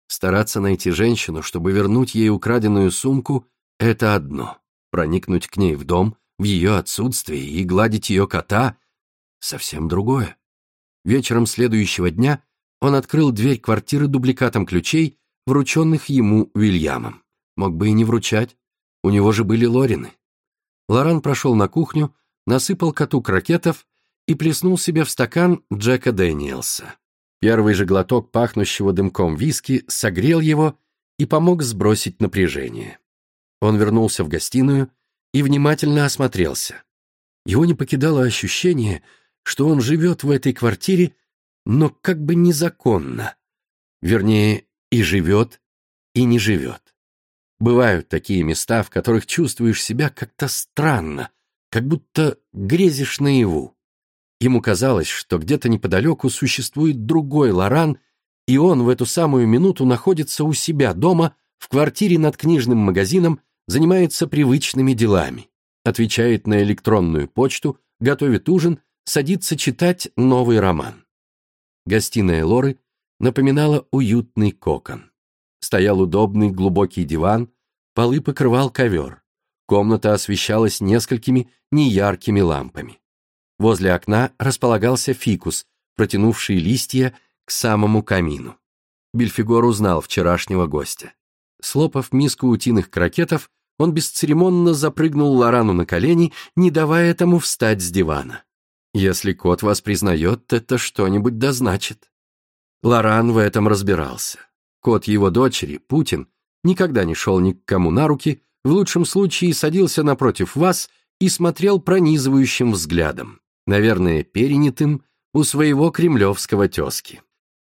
Стараться найти женщину, чтобы вернуть ей украденную сумку, это одно. Проникнуть к ней в дом, в ее отсутствие и гладить ее кота — совсем другое. Вечером следующего дня он открыл дверь квартиры дубликатом ключей, врученных ему Уильямом. Мог бы и не вручать, у него же были Лорины. Лоран прошел на кухню, насыпал коту крокетов и плеснул себе в стакан Джека Дэниелса. Первый же глоток пахнущего дымком виски согрел его и помог сбросить напряжение. Он вернулся в гостиную и внимательно осмотрелся. Его не покидало ощущение, что он живет в этой квартире, но как бы незаконно. Вернее, и живет, и не живет. Бывают такие места, в которых чувствуешь себя как-то странно, как будто грезишь наяву. Ему казалось, что где-то неподалеку существует другой Лоран, и он в эту самую минуту находится у себя дома, в квартире над книжным магазином, занимается привычными делами, отвечает на электронную почту, готовит ужин, садится читать новый роман. Гостиная Лоры напоминала уютный кокон. Стоял удобный глубокий диван, полы покрывал ковер. Комната освещалась несколькими неяркими лампами. Возле окна располагался фикус, протянувший листья к самому камину. Бельфигор узнал вчерашнего гостя. Слопав миску утиных крокетов, он бесцеремонно запрыгнул Лорану на колени, не давая тому встать с дивана. Если кот вас признает, это что-нибудь да значит. Лоран в этом разбирался. Кот его дочери, Путин, никогда не шел ни к кому на руки, в лучшем случае садился напротив вас и смотрел пронизывающим взглядом, наверное, перенятым у своего кремлевского тезки.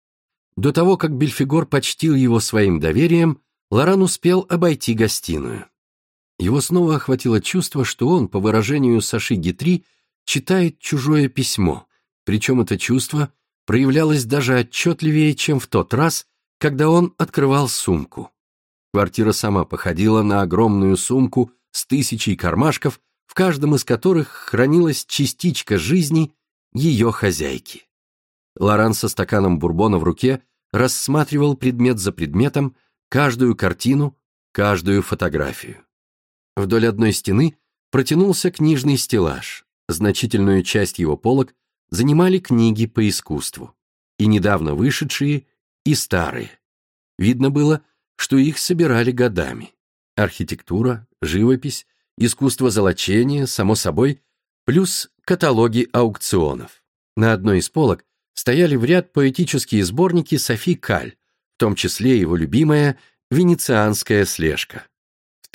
До того, как Бельфигор почтил его своим доверием, Лоран успел обойти гостиную. Его снова охватило чувство, что он, по выражению Саши Гитри, читает чужое письмо, причем это чувство проявлялось даже отчетливее, чем в тот раз, когда он открывал сумку. Квартира сама походила на огромную сумку с 1000 кармашков, в каждом из которых хранилась частичка жизни ее хозяйки. Лоран со стаканом бурбона в руке рассматривал предмет за предметом, каждую картину, каждую фотографию. Вдоль одной стены протянулся книжный стеллаж, значительную часть его полок занимали книги по искусству, и недавно вышедшие, и старые. Видно было, что их собирали годами. Архитектура, живопись, искусство золочения, само собой, плюс каталоги аукционов. На одной из полок стояли в ряд поэтические сборники Софи Каль, в том числе его любимая «Венецианская слежка». В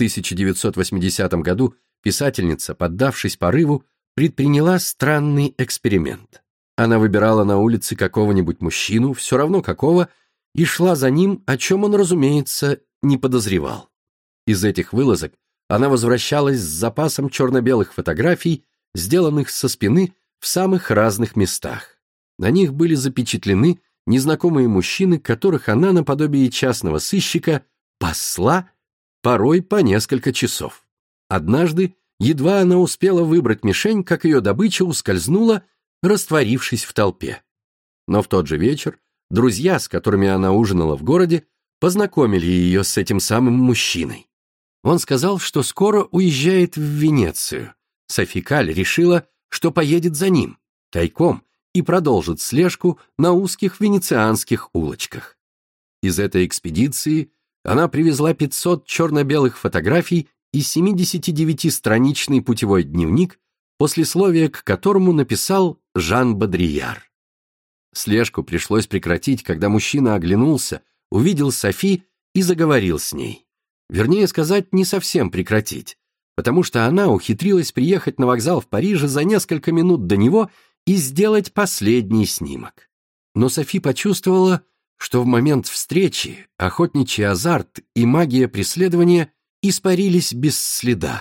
1980 году писательница, поддавшись порыву, предприняла странный эксперимент. Она выбирала на улице какого-нибудь мужчину, все равно какого, и шла за ним, о чем он, разумеется, не подозревал. Из этих вылазок она возвращалась с запасом черно-белых фотографий, сделанных со спины в самых разных местах. На них были запечатлены незнакомые мужчины, которых она, наподобие частного сыщика, пасла порой по несколько часов. Однажды, едва она успела выбрать мишень, как ее добыча ускользнула, растворившись в толпе. Но в тот же вечер друзья, с которыми она ужинала в городе, познакомили ее с этим самым мужчиной. Он сказал, что скоро уезжает в Венецию. Софи Каль решила, что поедет за ним, тайком, и продолжит слежку на узких венецианских улочках. Из этой экспедиции она привезла 500 черно-белых фотографий и 79-страничный путевой дневник, послесловие к которому написал Жан Бодрияр. Слежку пришлось прекратить, когда мужчина оглянулся, увидел Софи и заговорил с ней. Вернее сказать, не совсем прекратить, потому что она ухитрилась приехать на вокзал в Париже за несколько минут до него и сделать последний снимок. Но Софи почувствовала, что в момент встречи охотничий азарт и магия преследования испарились без следа.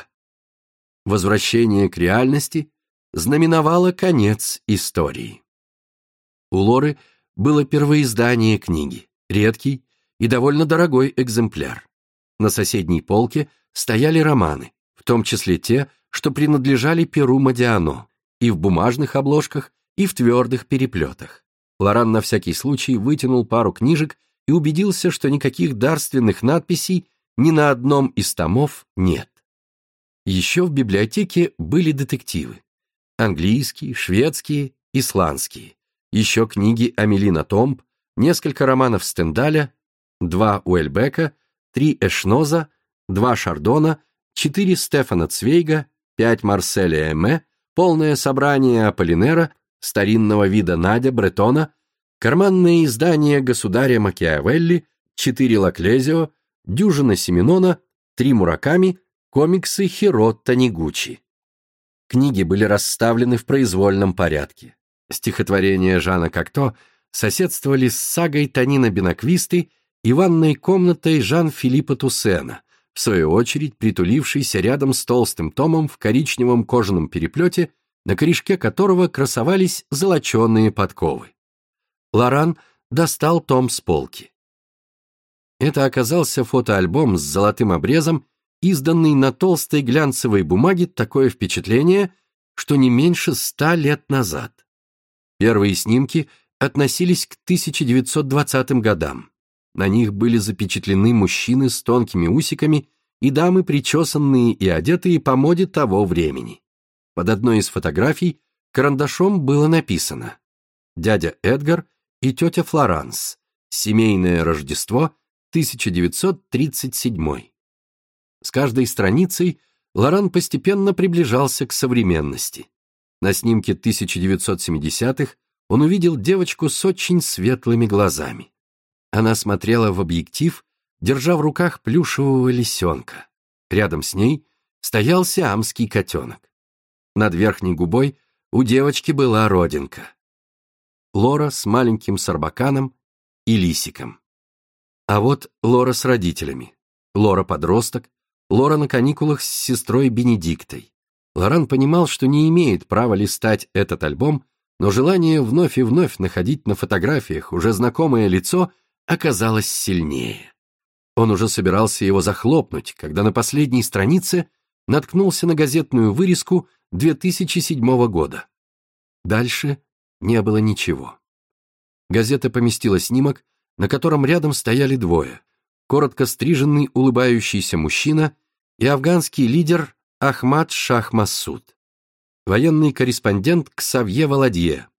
Возвращение к реальности знаменовало конец истории. У Лоры было первоиздание книги, редкий и довольно дорогой экземпляр. На соседней полке стояли романы, в том числе те, что принадлежали перу Модиано, и в бумажных обложках, и в твердых переплетах. Лоран на всякий случай вытянул пару книжек и убедился, что никаких дарственных надписей ни на одном из томов нет. Еще в библиотеке были детективы. Английские, шведские, исландские. Еще книги Амелина Томб, несколько романов Стендаля, 2 Уэльбека, 3 Эшноза, 2 Шардона, 4 Стефана Цвейга, 5 Марселя Эме, полное собрание Аполлинера, старинного вида Надя Бретона, карманное издание государя Макиавелли, 4 Лаклезио, дюжина Симонона, 3 Мураками, комиксы Хиро Танигучи. Книги были расставлены в произвольном порядке. Стихотворения Жана Кокто соседствовали с сагой Танина Бенаквисты и ванной комнатой Жан-Филиппа Туссена, в свою очередь притулившийся рядом с толстым томом в коричневом кожаном переплете, на корешке которого красовались золоченые подковы. Лоран достал том с полки. Это оказался фотоальбом с золотым обрезом, изданный на толстой глянцевой бумаге, такое впечатление, что не меньше 100 лет назад. Первые снимки относились к 1920 годам. На них были запечатлены мужчины с тонкими усиками и дамы, причесанные и одетые по моде того времени. Под одной из фотографий карандашом было написано: «Дядя Эдгар и тетя Флоранс. Семейное Рождество, 1937». С каждой страницей Лоран постепенно приближался к современности. На снимке 1970-х он увидел девочку с очень светлыми глазами. Она смотрела в объектив, держа в руках плюшевого лисенка. Рядом с ней стоял сиамский котенок. Над верхней губой у девочки была родинка. Лора с маленьким сарбаканом и лисиком. А вот Лора с родителями. Лора-подросток, Лора на каникулах с сестрой Бенедиктой. Лоран понимал, что не имеет права листать этот альбом, но желание вновь и вновь находить на фотографиях уже знакомое лицо оказалось сильнее. Он уже собирался его захлопнуть, когда на последней странице наткнулся на газетную вырезку 2007 года. Дальше не было ничего. Газета поместила снимок, на котором рядом стояли двое: коротко стриженный улыбающийся мужчина и афганский лидер Ахмад Шах Массуд. Военный корреспондент Ксавье Валадье,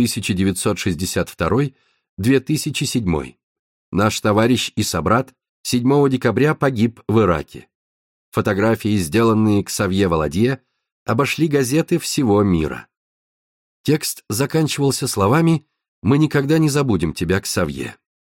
1962-2007. Наш товарищ и собрат 7 декабря погиб в Ираке. Фотографии, сделанные Ксавье Валадье, обошли газеты всего мира. Текст заканчивался словами: «Мы никогда не забудем тебя, Ксавье.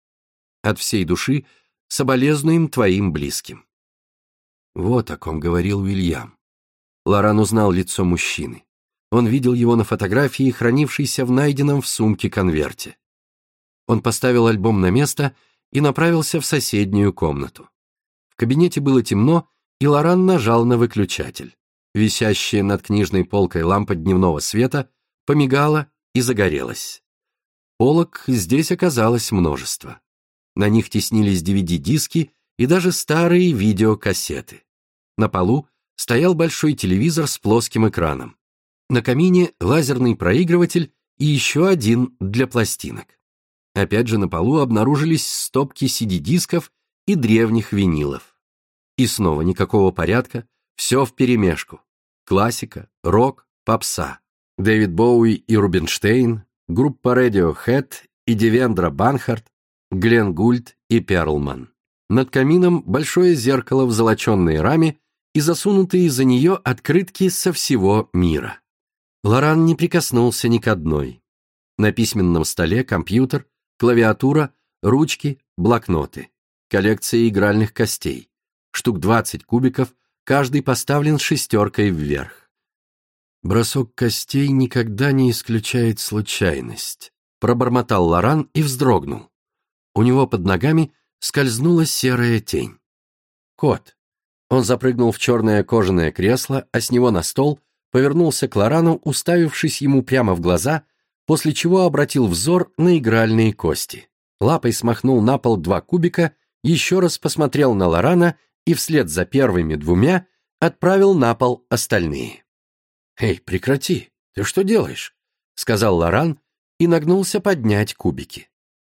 От всей души соболезнуем твоим близким». Вот о ком говорил Уильям. Лоран узнал лицо мужчины. Он видел его на фотографии, хранившейся в найденном в сумке конверте. Он поставил альбом на место и направился в соседнюю комнату. В кабинете было темно, и Лоран нажал на выключатель. Висящая над книжной полкой лампа дневного света помигала и загорелась. Полок здесь оказалось множество. На них теснились DVD-диски и даже старые видеокассеты. На полу стоял большой телевизор с плоским экраном. На камине лазерный проигрыватель и еще один для пластинок. Опять же на полу обнаружились стопки CD-дисков и древних винилов. И снова никакого порядка, все вперемешку. Классика, рок, попса. Дэвид Боуи и Рубинштейн, группа Radiohead и Девендра Банхарт, Глен Гульд и Перлман. Над камином большое зеркало в золоченной раме и засунутые за нее открытки со всего мира. Лоран не прикоснулся ни к одной. На письменном столе компьютер, клавиатура, ручки, блокноты. Коллекция игральных костей. Штук 20 кубиков, каждый поставлен шестеркой вверх. «Бросок костей никогда не исключает случайность», пробормотал Лоран и вздрогнул. У него под ногами скользнула серая тень. Кот. Он запрыгнул в черное кожаное кресло, а с него на стол, повернулся к Лорану, уставившись ему прямо в глаза, после чего обратил взор на игральные кости. Лапой смахнул на пол 2 кубика, еще раз посмотрел на Лорана и вслед за первыми 2 отправил на пол остальные. «Эй, прекрати! Ты что делаешь?» — сказал Лоран и нагнулся поднять кубики.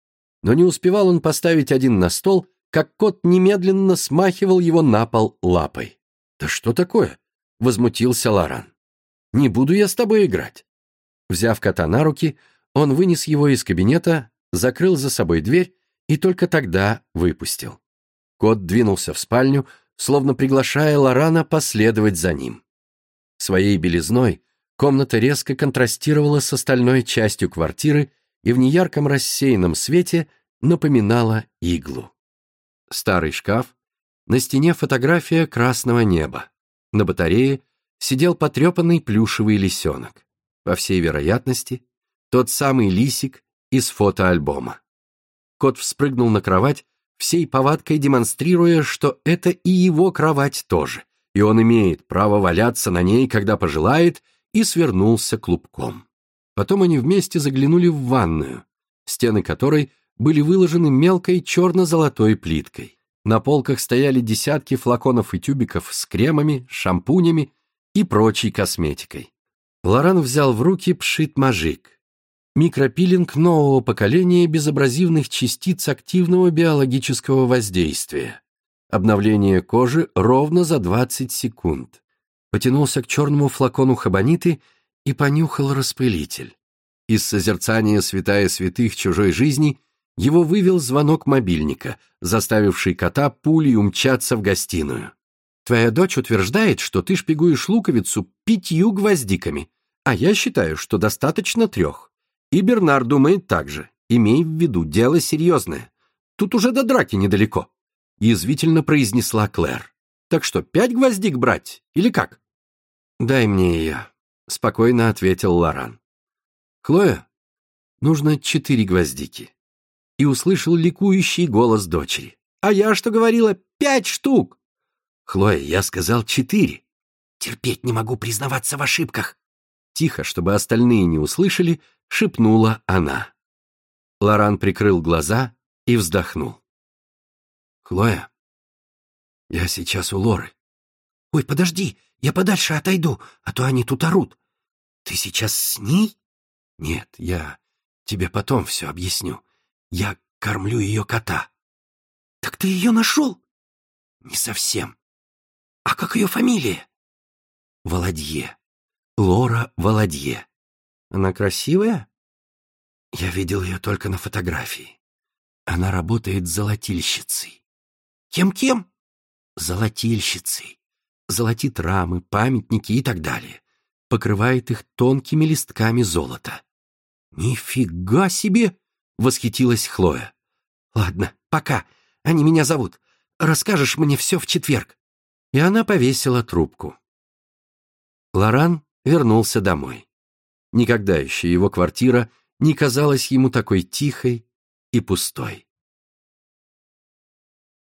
Но не успевал он поставить один на стол, как кот немедленно смахивал его на пол лапой. «Да что такое?» — возмутился Лоран. «Не буду я с тобой играть». Взяв кота на руки, он вынес его из кабинета, закрыл за собой дверь и только тогда выпустил. Кот двинулся в спальню, словно приглашая Лорана последовать за ним. Своей белизной комната резко контрастировала с остальной частью квартиры и в неярком рассеянном свете напоминала иглу. Старый шкаф, на стене фотография красного неба, на батарее сидел потрепанный плюшевый лисенок, по всей вероятности, тот самый лисик из фотоальбома. Кот вспрыгнул на кровать, всей повадкой демонстрируя, что это и его кровать тоже, и он имеет право валяться на ней, когда пожелает, и свернулся клубком. Потом они вместе заглянули в ванную, стены которой были выложены мелкой черно-золотой плиткой. На полках стояли десятки флаконов и тюбиков с кремами, шампунями и прочей косметикой. Лоран взял в руки пшит-мажик, микропилинг нового поколения безабразивных частиц активного биологического воздействия. Обновление кожи ровно за 20 секунд. Потянулся к черному флакону хабониты и понюхал распылитель. Из созерцания святая святых чужой жизни его вывел звонок мобильника, заставивший кота пулей умчаться в гостиную. «Твоя дочь утверждает, что ты шпигуешь луковицу 5 гвоздиками, а я считаю, что достаточно 3. И Бернар думает так же. Имей в виду, дело серьезное. Тут уже до драки недалеко», — язвительно произнесла Клэр. «Так что 5 гвоздик брать, или как?» «Дай мне ее», — спокойно ответил Лоран. «Хлоя, нужно 4 гвоздики». И услышал ликующий голос дочери. «А я что говорила? 5 штук!» «Хлоя, я сказал 4. «Терпеть не могу признаваться в ошибках!» Тихо, чтобы остальные не услышали, шепнула она. Лоран прикрыл глаза и вздохнул. «Хлоя, я сейчас у Лоры». «Ой, подожди, я подальше отойду, а то они тут орут. Ты сейчас с ней?» «Нет, я тебе потом все объясню. Я кормлю ее кота». «Так ты ее нашел?» «Не совсем». «А как ее фамилия?» «Володье. Лора Володье». «Она красивая?» «Я видел ее только на фотографии. Она работает золотильщицей». «Кем-кем?» «Золотильщицей. Золотит рамы, памятники и так далее. Покрывает их тонкими листками золота». «Нифига себе!» — восхитилась Хлоя. «Ладно, пока. Они меня зовут. Расскажешь мне все в четверг». И она повесила трубку. Лоран вернулся домой. Никогда еще его квартира не казалась ему такой тихой и пустой.